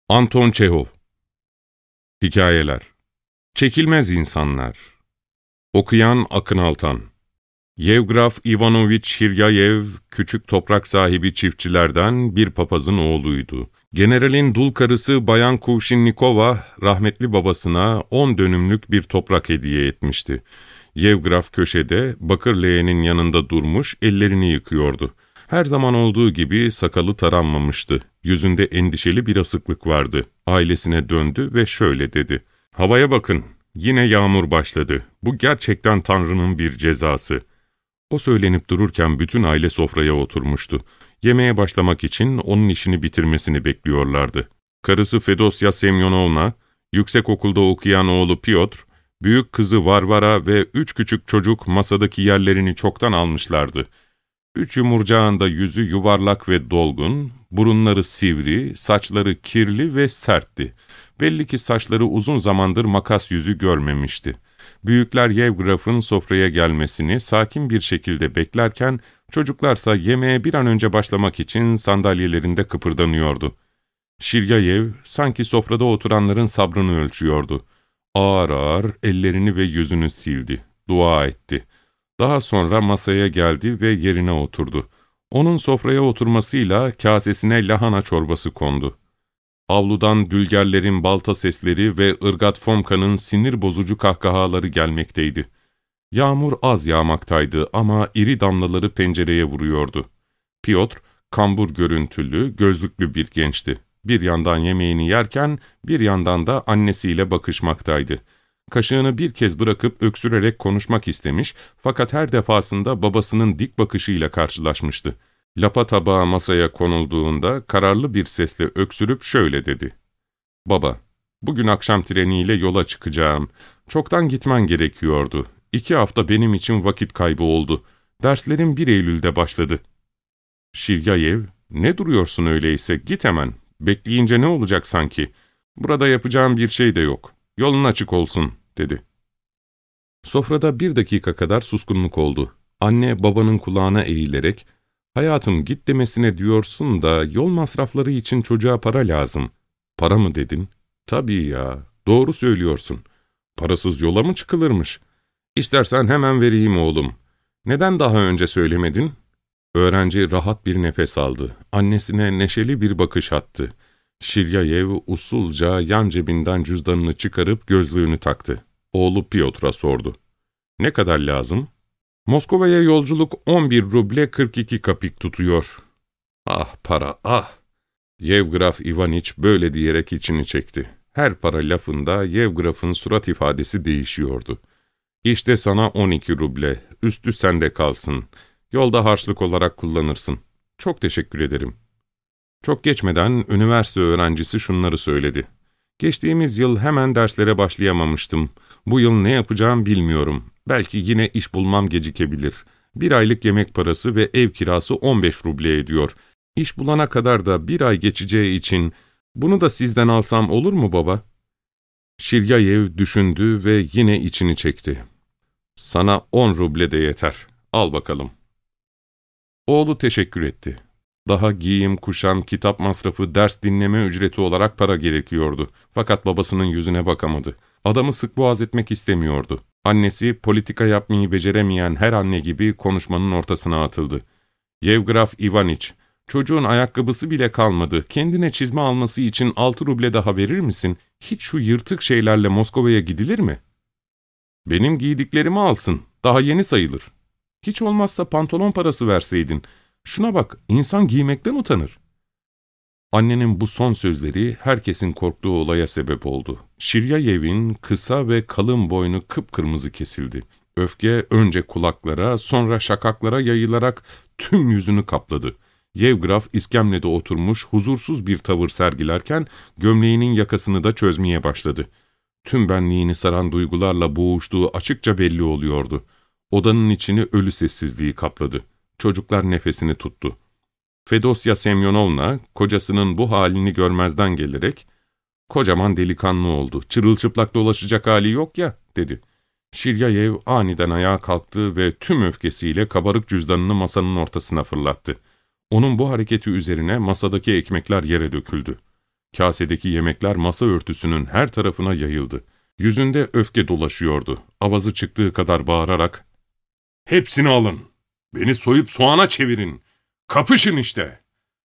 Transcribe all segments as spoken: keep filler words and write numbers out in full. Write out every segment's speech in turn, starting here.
Anton Çehov. Hikayeler. Çekilmez insanlar. Okuyan Akın Altan. Yevgraf Ivanovich Şiryayev, küçük toprak sahibi çiftçilerden bir papazın oğluydu. Generalin dul karısı Bayan Kuvşinnikova, rahmetli babasına on dönümlük bir toprak hediye etmişti. Yevgraf köşede, bakır leğenin yanında durmuş, ellerini yıkıyordu. Her zaman olduğu gibi sakalı taranmamıştı. Yüzünde endişeli bir asıklık vardı. Ailesine döndü ve şöyle dedi: "Havaya bakın, yine yağmur başladı. Bu gerçekten Tanrı'nın bir cezası." O söylenip dururken bütün aile sofraya oturmuştu. Yemeğe başlamak için onun işini bitirmesini bekliyorlardı. Karısı Fedosya Semyonovna, yüksekokulda okuyan oğlu Piotr, büyük kızı Varvara ve üç küçük çocuk masadaki yerlerini çoktan almışlardı. Üç yumurcağın da yüzü yuvarlak ve dolgun, burunları sivri, saçları kirli ve sertti. Belli ki saçları uzun zamandır makas yüzü görmemişti. Büyükler Yevgraf'ın sofraya gelmesini sakin bir şekilde beklerken, çocuklarsa yemeğe bir an önce başlamak için sandalyelerinde kıpırdanıyordu. Şiryayev sanki sofrada oturanların sabrını ölçüyordu. Ağır ağır ellerini ve yüzünü sildi, dua etti. Daha sonra masaya geldi ve yerine oturdu. Onun sofraya oturmasıyla kasesine lahana çorbası kondu. Avludan dülgerlerin balta sesleri ve ırgat Fomka'nın sinir bozucu kahkahaları gelmekteydi. Yağmur az yağmaktaydı ama iri damlaları pencereye vuruyordu. Piotr, kambur görüntülü, gözlüklü bir gençti. Bir yandan yemeğini yerken bir yandan da annesiyle bakışmaktaydı. Kaşığını bir kez bırakıp öksürerek konuşmak istemiş fakat her defasında babasının dik bakışıyla karşılaşmıştı. Lapa tabağı masaya konulduğunda kararlı bir sesle öksürüp şöyle dedi: "Baba, bugün akşam treniyle yola çıkacağım. Çoktan gitmen gerekiyordu. İki hafta benim için vakit kaybı oldu. Derslerim bir Eylül'de başladı." Şiryayev, "Ne duruyorsun öyleyse, git hemen. Bekleyince ne olacak sanki? Burada yapacağım bir şey de yok. Yolun açık olsun," dedi. Sofrada bir dakika kadar suskunluk oldu. Anne babanın kulağına eğilerek, "Hayatım, git demesine diyorsun da yol masrafları için çocuğa para lazım." "Para mı dedin?" "Tabii ya, doğru söylüyorsun. Parasız yola mı çıkılırmış? İstersen hemen vereyim oğlum. Neden daha önce söylemedin?" Öğrenci rahat bir nefes aldı. Annesine neşeli bir bakış attı. Şiryayev usulca yan cebinden cüzdanını çıkarıp gözlüğünü taktı. Oğlu Piotr'a sordu: "Ne kadar lazım?" "Moskova'ya yolculuk on bir ruble kırk iki kapik tutuyor." "Ah para, ah!" Yevgraf Ivaniç böyle diyerek içini çekti. Her para lafında Yevgraf'ın surat ifadesi değişiyordu. "İşte sana on iki ruble, üstü sende kalsın. Yolda harçlık olarak kullanırsın. Çok teşekkür ederim." Çok geçmeden üniversite öğrencisi şunları söyledi: "Geçtiğimiz yıl hemen derslere başlayamamıştım. Bu yıl ne yapacağım bilmiyorum. Belki yine iş bulmam gecikebilir. Bir aylık yemek parası ve ev kirası on beş ruble ediyor. İş bulana kadar da bir ay geçeceği için bunu da sizden alsam olur mu baba?" Şiryayev düşündü ve yine içini çekti. "Sana on ruble de yeter. Al bakalım." Oğlu teşekkür etti. Daha giyim, kuşam, kitap masrafı, ders dinleme ücreti olarak para gerekiyordu. Fakat babasının yüzüne bakamadı. Adamı sık boğaz etmek istemiyordu. Annesi, politika yapmayı beceremeyen her anne gibi konuşmanın ortasına atıldı. "Yevgraf Ivaniç, çocuğun ayakkabısı bile kalmadı. Kendine çizme alması için altı ruble daha verir misin? Hiç şu yırtık şeylerle Moskova'ya gidilir mi?" "Benim giydiklerimi alsın. Daha yeni sayılır. Hiç olmazsa pantolon parası verseydin. Şuna bak, insan giymekten utanır." Annenin bu son sözleri herkesin korktuğu olaya sebep oldu. Şiryayev'in kısa ve kalın boynu kıpkırmızı kesildi. Öfke önce kulaklara, sonra şakaklara yayılarak tüm yüzünü kapladı. Yevgraf iskemlede oturmuş huzursuz bir tavır sergilerken gömleğinin yakasını da çözmeye başladı. Tüm benliğini saran duygularla boğuştuğu açıkça belli oluyordu. Odanın içini ölü sessizliği kapladı. Çocuklar nefesini tuttu. Fedosya Semyonovna, kocasının bu halini görmezden gelerek, "Kocaman delikanlı oldu, çırılçıplak dolaşacak hali yok ya," dedi. Şiryayev aniden ayağa kalktı ve tüm öfkesiyle kabarık cüzdanını masanın ortasına fırlattı. Onun bu hareketi üzerine masadaki ekmekler yere döküldü. Kasedeki yemekler masa örtüsünün her tarafına yayıldı. Yüzünde öfke dolaşıyordu. Avazı çıktığı kadar bağırarak, ''Hepsini alın! Beni soyup soğana çevirin! Kapışın işte!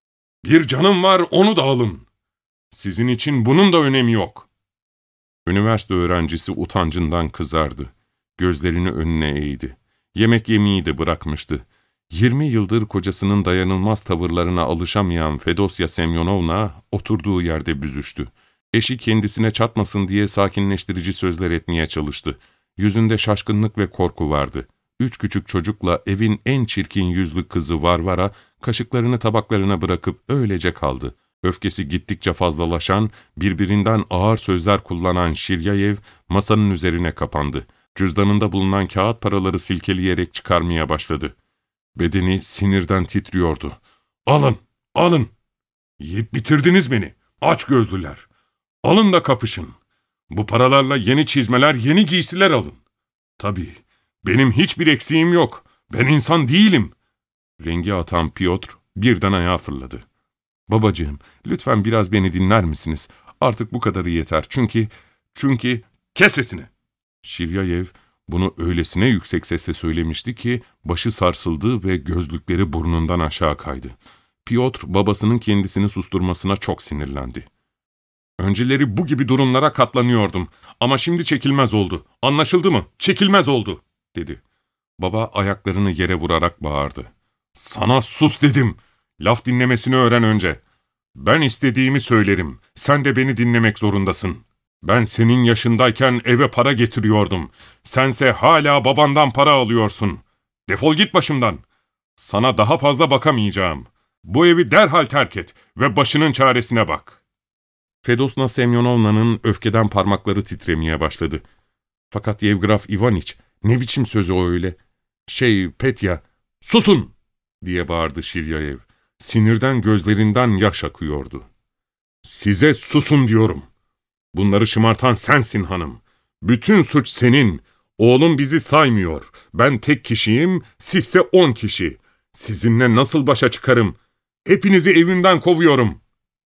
Bir canım var, onu da alın! Sizin için bunun da önemi yok!'' Üniversite öğrencisi utancından kızardı. Gözlerini önüne eğdi. Yemek yemeyi de bırakmıştı. Yirmi yıldır kocasının dayanılmaz tavırlarına alışamayan Fedosya Semyonovna oturduğu yerde büzüştü. Eşi kendisine çatmasın diye sakinleştirici sözler etmeye çalıştı. Yüzünde şaşkınlık ve korku vardı. Üç küçük çocukla evin en çirkin yüzlü kızı Varvara, kaşıklarını tabaklarına bırakıp öylece kaldı. Öfkesi gittikçe fazlalaşan, birbirinden ağır sözler kullanan Şiryayev masanın üzerine kapandı. Cüzdanında bulunan kağıt paraları silkeleyerek çıkarmaya başladı. Bedeni sinirden titriyordu. ''Alın, alın! Yiyip bitirdiniz beni, aç gözlüler! Alın da kapışın! Bu paralarla yeni çizmeler, yeni giysiler alın! Tabii, benim hiçbir eksiğim yok, ben insan değilim!'' Rengi atan Piotr birden ayağa fırladı. ''Babacığım, lütfen biraz beni dinler misiniz? Artık bu kadarı yeter, çünkü, çünkü...'' ''Kes sesini!'' Şiryayev bunu öylesine yüksek sesle söylemişti ki başı sarsıldı ve gözlükleri burnundan aşağı kaydı. Piotr babasının kendisini susturmasına çok sinirlendi. ''Önceleri bu gibi durumlara katlanıyordum ama şimdi çekilmez oldu. Anlaşıldı mı? Çekilmez oldu!'' dedi. Baba ayaklarını yere vurarak bağırdı. ''Sana sus dedim! Laf dinlemesini öğren önce. Ben istediğimi söylerim. Sen de beni dinlemek zorundasın. Ben senin yaşındayken eve para getiriyordum. Sense hala babandan para alıyorsun. Defol git başımdan. Sana daha fazla bakamayacağım. Bu evi derhal terk et ve başının çaresine bak.'' Fedosya Semyonovna'nın öfkeden parmakları titremeye başladı. ''Fakat Yevgraf Ivaniç, ne biçim sözü o öyle? Şey, Petya, susun!'' diye bağırdı Şiryayev. Sinirden gözlerinden yaş akıyordu. ''Size susun diyorum. Bunları şımartan sensin hanım. Bütün suç senin. Oğlum bizi saymıyor. Ben tek kişiyim, sizse on kişi. Sizinle nasıl başa çıkarım? Hepinizi evimden kovuyorum.''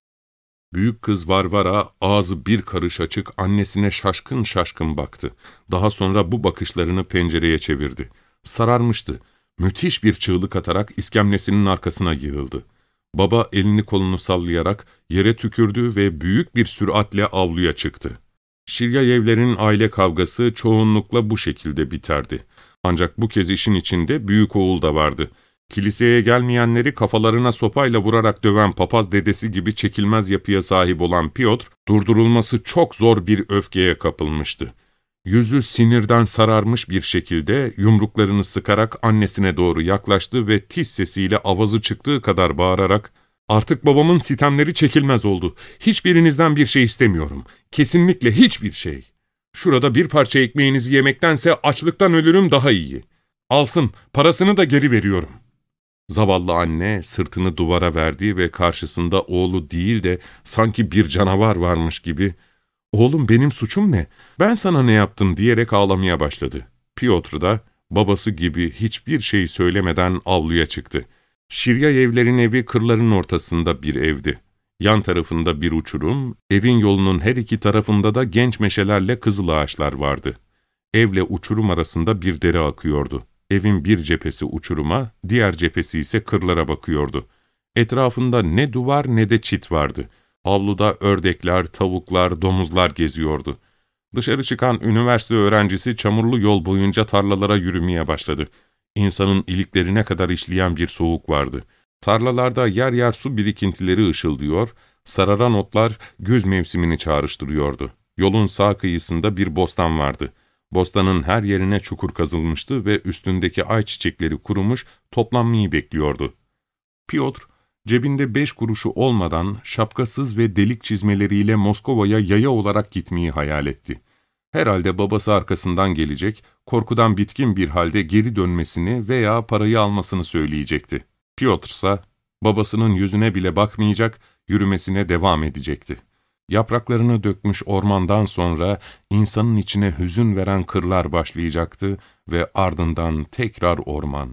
Büyük kız Varvara ağzı bir karış açık annesine şaşkın şaşkın baktı. Daha sonra bu bakışlarını pencereye çevirdi. Sararmıştı. Müthiş bir çığlık atarak iskemlesinin arkasına yığıldı. Baba elini kolunu sallayarak yere tükürdü ve büyük bir süratle avluya çıktı. Şiryayevlerin aile kavgası çoğunlukla bu şekilde biterdi. Ancak bu kez işin içinde büyük oğul da vardı. Kiliseye gelmeyenleri kafalarına sopayla vurarak döven papaz dedesi gibi çekilmez yapıya sahip olan Piotr, durdurulması çok zor bir öfkeye kapılmıştı. Yüzü sinirden sararmış bir şekilde yumruklarını sıkarak annesine doğru yaklaştı ve tiz sesiyle avazı çıktığı kadar bağırarak, ''Artık babamın sitemleri çekilmez oldu. Hiçbirinizden bir şey istemiyorum. Kesinlikle hiçbir şey. Şurada bir parça ekmeğinizi yemektense açlıktan ölürüm daha iyi. Alsın, parasını da geri veriyorum.'' Zavallı anne sırtını duvara verdi ve karşısında oğlu değil de sanki bir canavar varmış gibi, ''Oğlum benim suçum ne? Ben sana ne yaptım?'' diyerek ağlamaya başladı. Piotr da babası gibi hiçbir şey söylemeden avluya çıktı. Şiryayevlerin evi kırların ortasında bir evdi. Yan tarafında bir uçurum, evin yolunun her iki tarafında da genç meşelerle kızıl ağaçlar vardı. Evle uçurum arasında bir dere akıyordu. Evin bir cephesi uçuruma, diğer cephesi ise kırlara bakıyordu. Etrafında ne duvar ne de çit vardı. Avluda ördekler, tavuklar, domuzlar geziyordu. Dışarı çıkan üniversite öğrencisi çamurlu yol boyunca tarlalara yürümeye başladı. İnsanın iliklerine kadar işleyen bir soğuk vardı. Tarlalarda yer yer su birikintileri ışıldıyor, sararan otlar güz mevsimini çağrıştırıyordu. Yolun sağ kıyısında bir bostan vardı. Bostanın her yerine çukur kazılmıştı ve üstündeki ayçiçekleri kurumuş, toplanmayı bekliyordu. Piotr, cebinde beş kuruşu olmadan şapkasız ve delik çizmeleriyle Moskova'ya yaya olarak gitmeyi hayal etti. Herhalde babası arkasından gelecek, korkudan bitkin bir halde geri dönmesini veya parayı almasını söyleyecekti. Piotr ise babasının yüzüne bile bakmayacak, yürümesine devam edecekti. Yapraklarını dökmüş ormandan sonra insanın içine hüzün veren kırlar başlayacaktı ve ardından tekrar orman.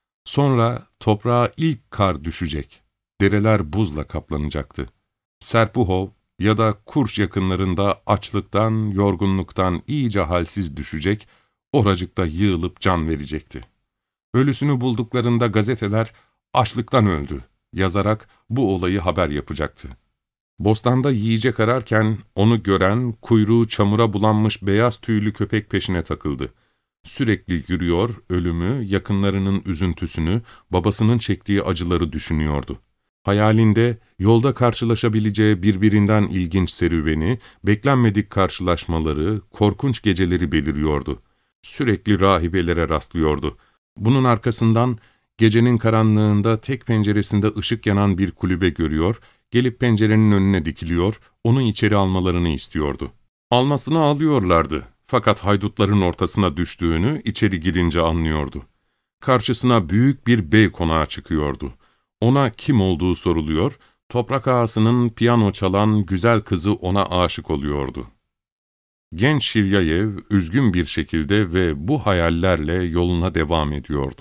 Sonra toprağa ilk kar düşecek, dereler buzla kaplanacaktı. Serpuhov, ya da Kurş yakınlarında açlıktan, yorgunluktan iyice halsiz düşecek, oracıkta yığılıp can verecekti. Ölüsünü bulduklarında gazeteler açlıktan öldü yazarak bu olayı haber yapacaktı. Bostanda yiyecek ararken onu gören, kuyruğu çamura bulanmış beyaz tüylü köpek peşine takıldı. Sürekli yürüyor, ölümü, yakınlarının üzüntüsünü, babasının çektiği acıları düşünüyordu. Hayalinde yolda karşılaşabileceği birbirinden ilginç serüveni, beklenmedik karşılaşmaları, korkunç geceleri beliriyordu. Sürekli rahibelere rastlıyordu. Bunun arkasından gecenin karanlığında tek penceresinde ışık yanan bir kulübe görüyor, gelip pencerenin önüne dikiliyor, onu içeri almalarını istiyordu. Almasını alıyorlardı. Fakat haydutların ortasına düştüğünü içeri girince anlıyordu. Karşısına büyük bir bey konağı çıkıyordu. Ona kim olduğu soruluyor, toprak ağasının piyano çalan güzel kızı ona aşık oluyordu. Genç Şiryayev üzgün bir şekilde ve bu hayallerle yoluna devam ediyordu.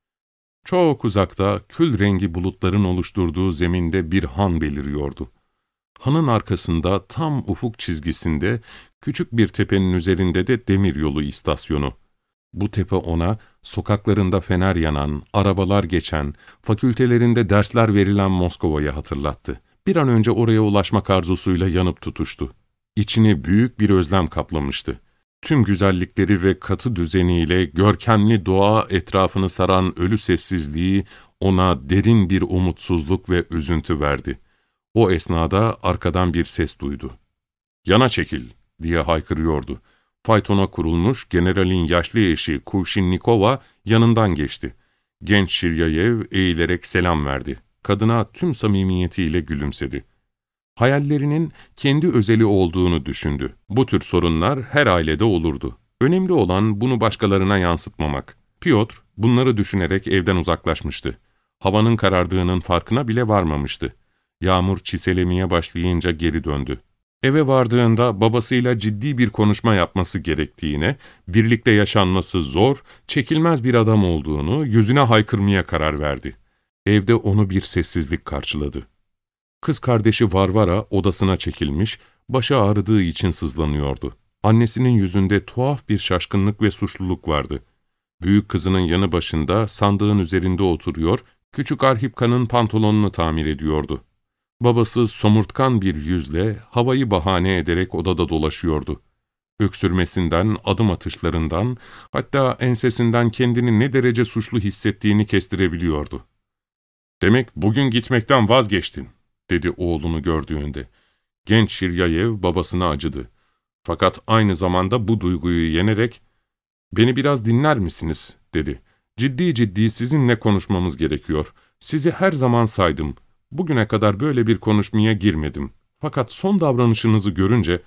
Çok uzakta kül rengi bulutların oluşturduğu zeminde bir han beliriyordu. Hanın arkasında tam ufuk çizgisinde küçük bir tepenin üzerinde de demiryolu istasyonu. Bu tepe ona sokaklarında fener yanan, arabalar geçen, fakültelerinde dersler verilen Moskova'yı hatırlattı. Bir an önce oraya ulaşmak arzusuyla yanıp tutuştu. İçini büyük bir özlem kaplamıştı. Tüm güzellikleri ve katı düzeniyle görkemli doğa etrafını saran ölü sessizliği ona derin bir umutsuzluk ve üzüntü verdi. O esnada arkadan bir ses duydu. ''Yana çekil!'' diye haykırıyordu. Faytona kurulmuş generalin yaşlı eşi Kuvşinnikova yanından geçti. Genç Şiryayev eğilerek selam verdi. Kadına tüm samimiyetiyle gülümsedi. Hayallerinin kendi özeli olduğunu düşündü. Bu tür sorunlar her ailede olurdu. Önemli olan bunu başkalarına yansıtmamak. Piotr bunları düşünerek evden uzaklaşmıştı. Havanın karardığının farkına bile varmamıştı. Yağmur çiselemeye başlayınca geri döndü. Eve vardığında babasıyla ciddi bir konuşma yapması gerektiğine, birlikte yaşanması zor, çekilmez bir adam olduğunu, yüzüne haykırmaya karar verdi. Evde onu bir sessizlik karşıladı. Kız kardeşi Varvara odasına çekilmiş, başı ağrıdığı için sızlanıyordu. Annesinin yüzünde tuhaf bir şaşkınlık ve suçluluk vardı. Büyük kızının yanı başında sandığın üzerinde oturuyor, küçük Arhipka'nın pantolonunu tamir ediyordu. Babası somurtkan bir yüzle havayı bahane ederek odada dolaşıyordu. Öksürmesinden, adım atışlarından, hatta ensesinden kendini ne derece suçlu hissettiğini kestirebiliyordu. ''Demek bugün gitmekten vazgeçtin.'' dedi oğlunu gördüğünde. Genç Şiryayev babasına acıdı. Fakat aynı zamanda bu duyguyu yenerek, ''Beni biraz dinler misiniz?'' dedi. ''Ciddi ciddi sizinle konuşmamız gerekiyor. Sizi her zaman saydım. Bugüne kadar böyle bir konuşmaya girmedim. Fakat son davranışınızı görünce..."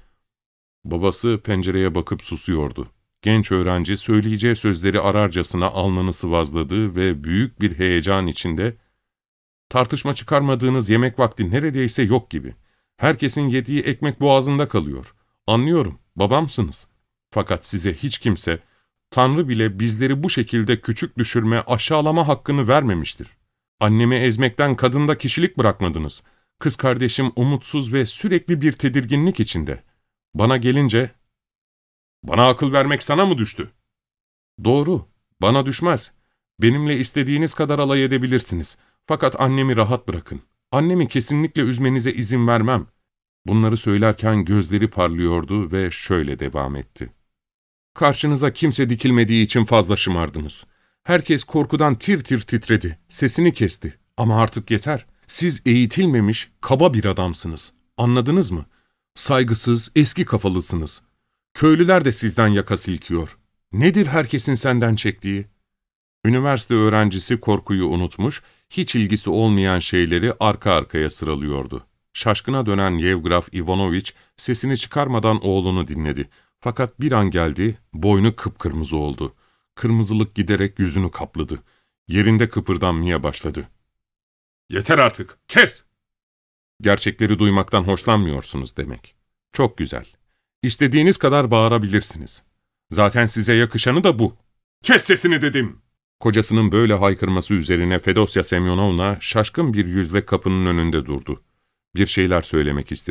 Babası pencereye bakıp susuyordu. Genç öğrenci söyleyeceği sözleri ararcasına alnını sıvazladı ve büyük bir heyecan içinde, ''Tartışma çıkarmadığınız yemek vakti neredeyse yok gibi. Herkesin yediği ekmek boğazında kalıyor. Anlıyorum, babamsınız. Fakat size hiç kimse, Tanrı bile bizleri bu şekilde küçük düşürme, aşağılama hakkını vermemiştir. Annemi ezmekten kadında kişilik bırakmadınız. Kız kardeşim umutsuz ve sürekli bir tedirginlik içinde. Bana gelince, ''Bana akıl vermek sana mı düştü?'' ''Doğru, bana düşmez. Benimle istediğiniz kadar alay edebilirsiniz. Fakat annemi rahat bırakın. Annemi kesinlikle üzmenize izin vermem.'' Bunları söylerken gözleri parlıyordu ve şöyle devam etti. ''Karşınıza kimse dikilmediği için fazla şımardınız. Herkes korkudan tir tir titredi, sesini kesti. Ama artık yeter. Siz eğitilmemiş, kaba bir adamsınız. Anladınız mı? Saygısız, eski kafalısınız. Köylüler de sizden yaka silkiyor. Nedir herkesin senden çektiği?'' Üniversite öğrencisi korkuyu unutmuş, hiç ilgisi olmayan şeyleri arka arkaya sıralıyordu. Şaşkına dönen Yevgraf Ivanoviç sesini çıkarmadan oğlunu dinledi. Fakat bir an geldi, boynu kıpkırmızı oldu. Kırmızılık giderek yüzünü kapladı. Yerinde kıpırdanmaya başladı. ''Yeter artık, kes!'' ''Gerçekleri duymaktan hoşlanmıyorsunuz demek. Çok güzel. İstediğiniz kadar bağırabilirsiniz. Zaten size yakışanı da bu. Kes sesini dedim!'' Kocasının böyle haykırması üzerine Fedosya Semyonovna şaşkın bir yüzle kapının önünde durdu. Bir şeyler söylemek istedi.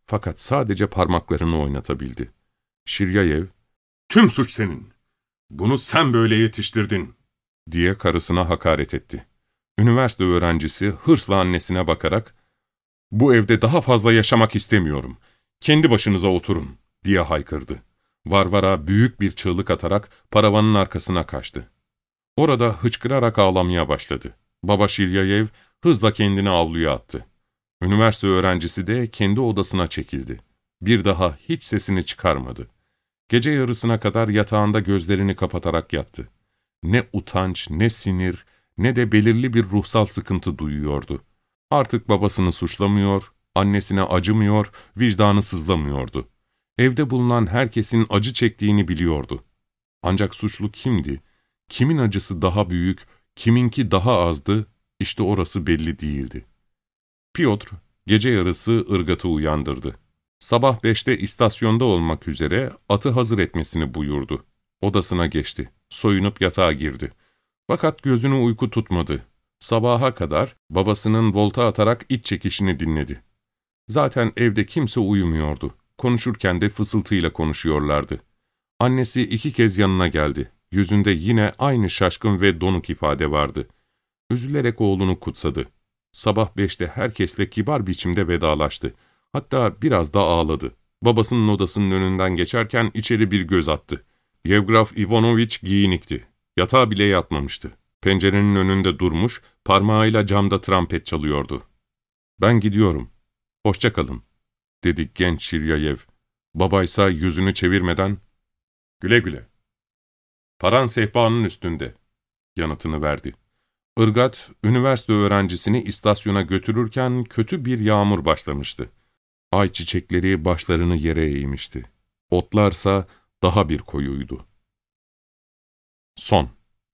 Fakat sadece parmaklarını oynatabildi. Şiryayev, ''Tüm suç senin. Bunu sen böyle yetiştirdin.'' diye karısına hakaret etti. Üniversite öğrencisi hırsla annesine bakarak, ''Bu evde daha fazla yaşamak istemiyorum. Kendi başınıza oturun.'' diye haykırdı. Varvara büyük bir çığlık atarak paravanın arkasına kaçtı. Orada hıçkırarak ağlamaya başladı. Baba Şiryayev hızla kendini avluya attı. Üniversite öğrencisi de kendi odasına çekildi. Bir daha hiç sesini çıkarmadı. Gece yarısına kadar yatağında gözlerini kapatarak yattı. Ne utanç, ne sinir, ne de belirli bir ruhsal sıkıntı duyuyordu. Artık babasını suçlamıyor, annesine acımıyor, vicdanı sızlamıyordu. Evde bulunan herkesin acı çektiğini biliyordu. Ancak suçlu kimdi? Kimin acısı daha büyük, kiminki daha azdı, işte orası belli değildi. Piotr, gece yarısı ırgatı uyandırdı. Sabah beşte istasyonda olmak üzere atı hazır etmesini buyurdu. Odasına geçti. Soyunup yatağa girdi. Fakat gözünü uyku tutmadı. Sabaha kadar babasının volta atarak iç çekişini dinledi. Zaten evde kimse uyumuyordu. Konuşurken de fısıltıyla konuşuyorlardı. Annesi iki kez yanına geldi. Yüzünde yine aynı şaşkın ve donuk ifade vardı. Üzülerek oğlunu kutsadı. Sabah beşte herkesle kibar biçimde vedalaştı. Hatta biraz da ağladı. Babasının odasının önünden geçerken içeri bir göz attı. Yevgraf Ivanoviç giyinikti. Yatağa bile yatmamıştı. Pencerenin önünde durmuş, parmağıyla camda trampet çalıyordu. ''Ben gidiyorum. Hoşça kalın.'' dedi genç Şiryayev. Babaysa yüzünü çevirmeden, ''Güle güle. Paran sehpanın üstünde.'' yanıtını verdi. Irgat, üniversite öğrencisini istasyona götürürken kötü bir yağmur başlamıştı. Ay çiçekleri başlarını yere eğmişti. Otlarsa daha bir koyuydu. Son.